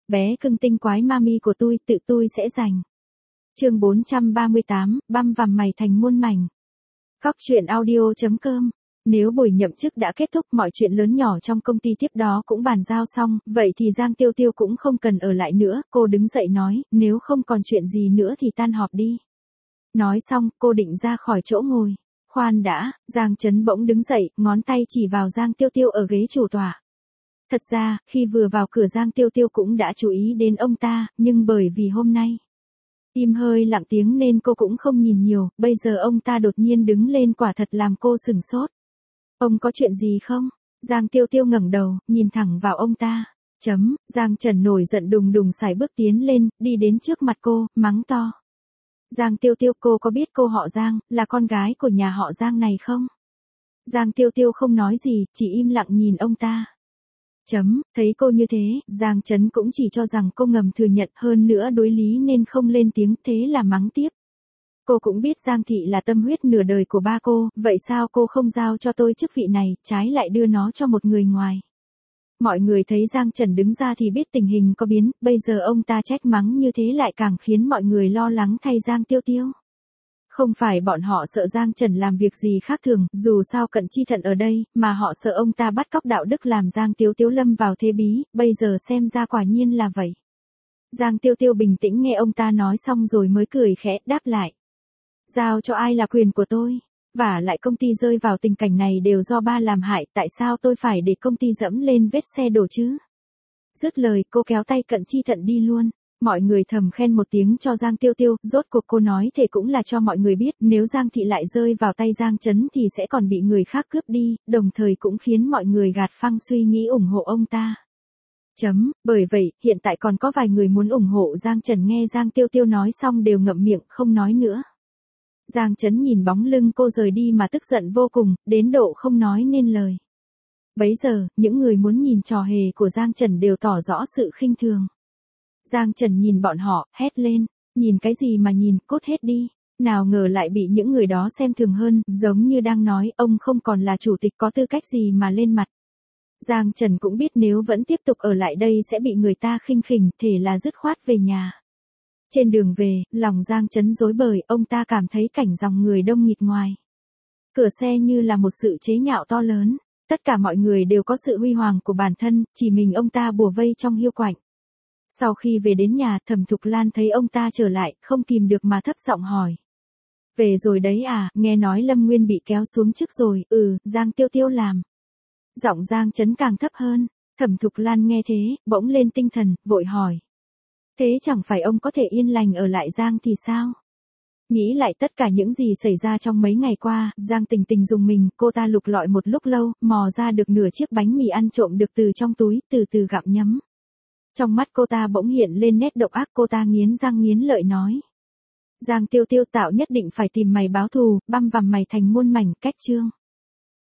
bé cưng tinh quái mami của tự tôi sẽ giành. Chương 438, băm vằm mày thành muôn mảnh. Cóc truyện audio.com. Nếu buổi nhậm chức đã kết thúc, mọi chuyện lớn nhỏ trong công ty tiếp đó cũng bàn giao xong, vậy thì Giang Tiêu Tiêu cũng không cần ở lại nữa, cô đứng dậy nói, nếu không còn chuyện gì nữa thì tan họp đi. Nói xong, cô định ra khỏi chỗ ngồi. Khoan đã, Giang Chấn bỗng đứng dậy, ngón tay chỉ vào Giang Tiêu Tiêu ở ghế chủ tọa. Thật ra, khi vừa vào cửa Giang Tiêu Tiêu cũng đã chú ý đến ông ta, nhưng bởi vì hôm nay tim hơi lặng tiếng nên cô cũng không nhìn nhiều, bây giờ ông ta đột nhiên đứng lên quả thật làm cô sửng sốt. Ông có chuyện gì không? Giang Tiêu Tiêu ngẩng đầu, nhìn thẳng vào ông ta. Giang Trần nổi giận đùng đùng sải bước tiến lên, đi đến trước mặt cô, mắng to. Giang Tiêu Tiêu, cô có biết cô họ Giang, là con gái của nhà họ Giang này không? Giang Tiêu Tiêu không nói gì, chỉ im lặng nhìn ông ta. Thấy cô như thế, Giang Trấn cũng chỉ cho rằng cô ngầm thừa nhận, hơn nữa đối lý nên không lên tiếng, thế là mắng tiếp. Cô cũng biết Giang Thị là tâm huyết nửa đời của ba cô, vậy sao cô không giao cho tôi chức vị này, trái lại đưa nó cho một người ngoài? Mọi người thấy Giang Trần đứng ra thì biết tình hình có biến, bây giờ ông ta trách mắng như thế lại càng khiến mọi người lo lắng thay Giang Tiêu Tiêu. Không phải bọn họ sợ Giang Trần làm việc gì khác thường, dù sao Cận Chi Thận ở đây, mà họ sợ ông ta bắt cóc đạo đức làm Giang Tiêu Tiêu lâm vào thế bí, bây giờ xem ra quả nhiên là vậy. Giang Tiêu Tiêu bình tĩnh nghe ông ta nói xong rồi mới cười khẽ, đáp lại. Giao cho ai là quyền của tôi, vả lại công ty rơi vào tình cảnh này đều do ba làm hại, tại sao tôi phải để công ty dẫm lên vết xe đổ chứ? Dứt lời, cô kéo tay Cận Chi Thận đi luôn. Mọi người thầm khen một tiếng cho Giang Tiêu Tiêu, rốt cuộc cô nói thế cũng là cho mọi người biết, nếu Giang Thị lại rơi vào tay Giang Trấn thì sẽ còn bị người khác cướp đi, đồng thời cũng khiến mọi người gạt phăng suy nghĩ ủng hộ ông ta. Bởi vậy, hiện tại còn có vài người muốn ủng hộ Giang Trần, nghe Giang Tiêu Tiêu nói xong đều ngậm miệng, không nói nữa. Giang Trấn nhìn bóng lưng cô rời đi mà tức giận vô cùng, đến độ không nói nên lời. Bấy giờ, những người muốn nhìn trò hề của Giang Trần đều tỏ rõ sự khinh thường. Giang Trần nhìn bọn họ, hét lên, nhìn cái gì mà nhìn, cút hết đi. Nào ngờ lại bị những người đó xem thường hơn, giống như đang nói, ông không còn là chủ tịch có tư cách gì mà lên mặt. Giang Trần cũng biết nếu vẫn tiếp tục ở lại đây sẽ bị người ta khinh khỉnh, thể là dứt khoát về nhà. Trên đường về, lòng Giang Trấn rối bời, ông ta cảm thấy cảnh dòng người đông nghịt ngoài cửa xe như là một sự chế nhạo to lớn, tất cả mọi người đều có sự huy hoàng của bản thân, chỉ mình ông ta bủa vây trong hiu quạnh. Sau khi về đến nhà, Thẩm Thục Lan thấy ông ta trở lại, không kìm được mà thấp giọng hỏi. Về rồi đấy à, nghe nói Lâm Nguyên bị kéo xuống chức rồi, Giang Tiêu Tiêu làm. Giọng Giang Trấn càng thấp hơn, Thẩm Thục Lan nghe thế, bỗng lên tinh thần, vội hỏi. Thế chẳng phải ông có thể yên lành ở lại Giang thì sao? Nghĩ lại tất cả những gì xảy ra trong mấy ngày qua, Giang Tình Tình dùng mình, cô ta lục lọi một lúc lâu, mò ra được nửa chiếc bánh mì ăn trộm được từ trong túi, từ từ gặm nhấm. Trong mắt cô ta bỗng hiện lên nét độc ác, cô ta nghiến răng nghiến lợi nói. Giang Tiêu Tiêu, tạo nhất định phải tìm mày báo thù, băm vằm mày thành muôn mảnh, cách chương.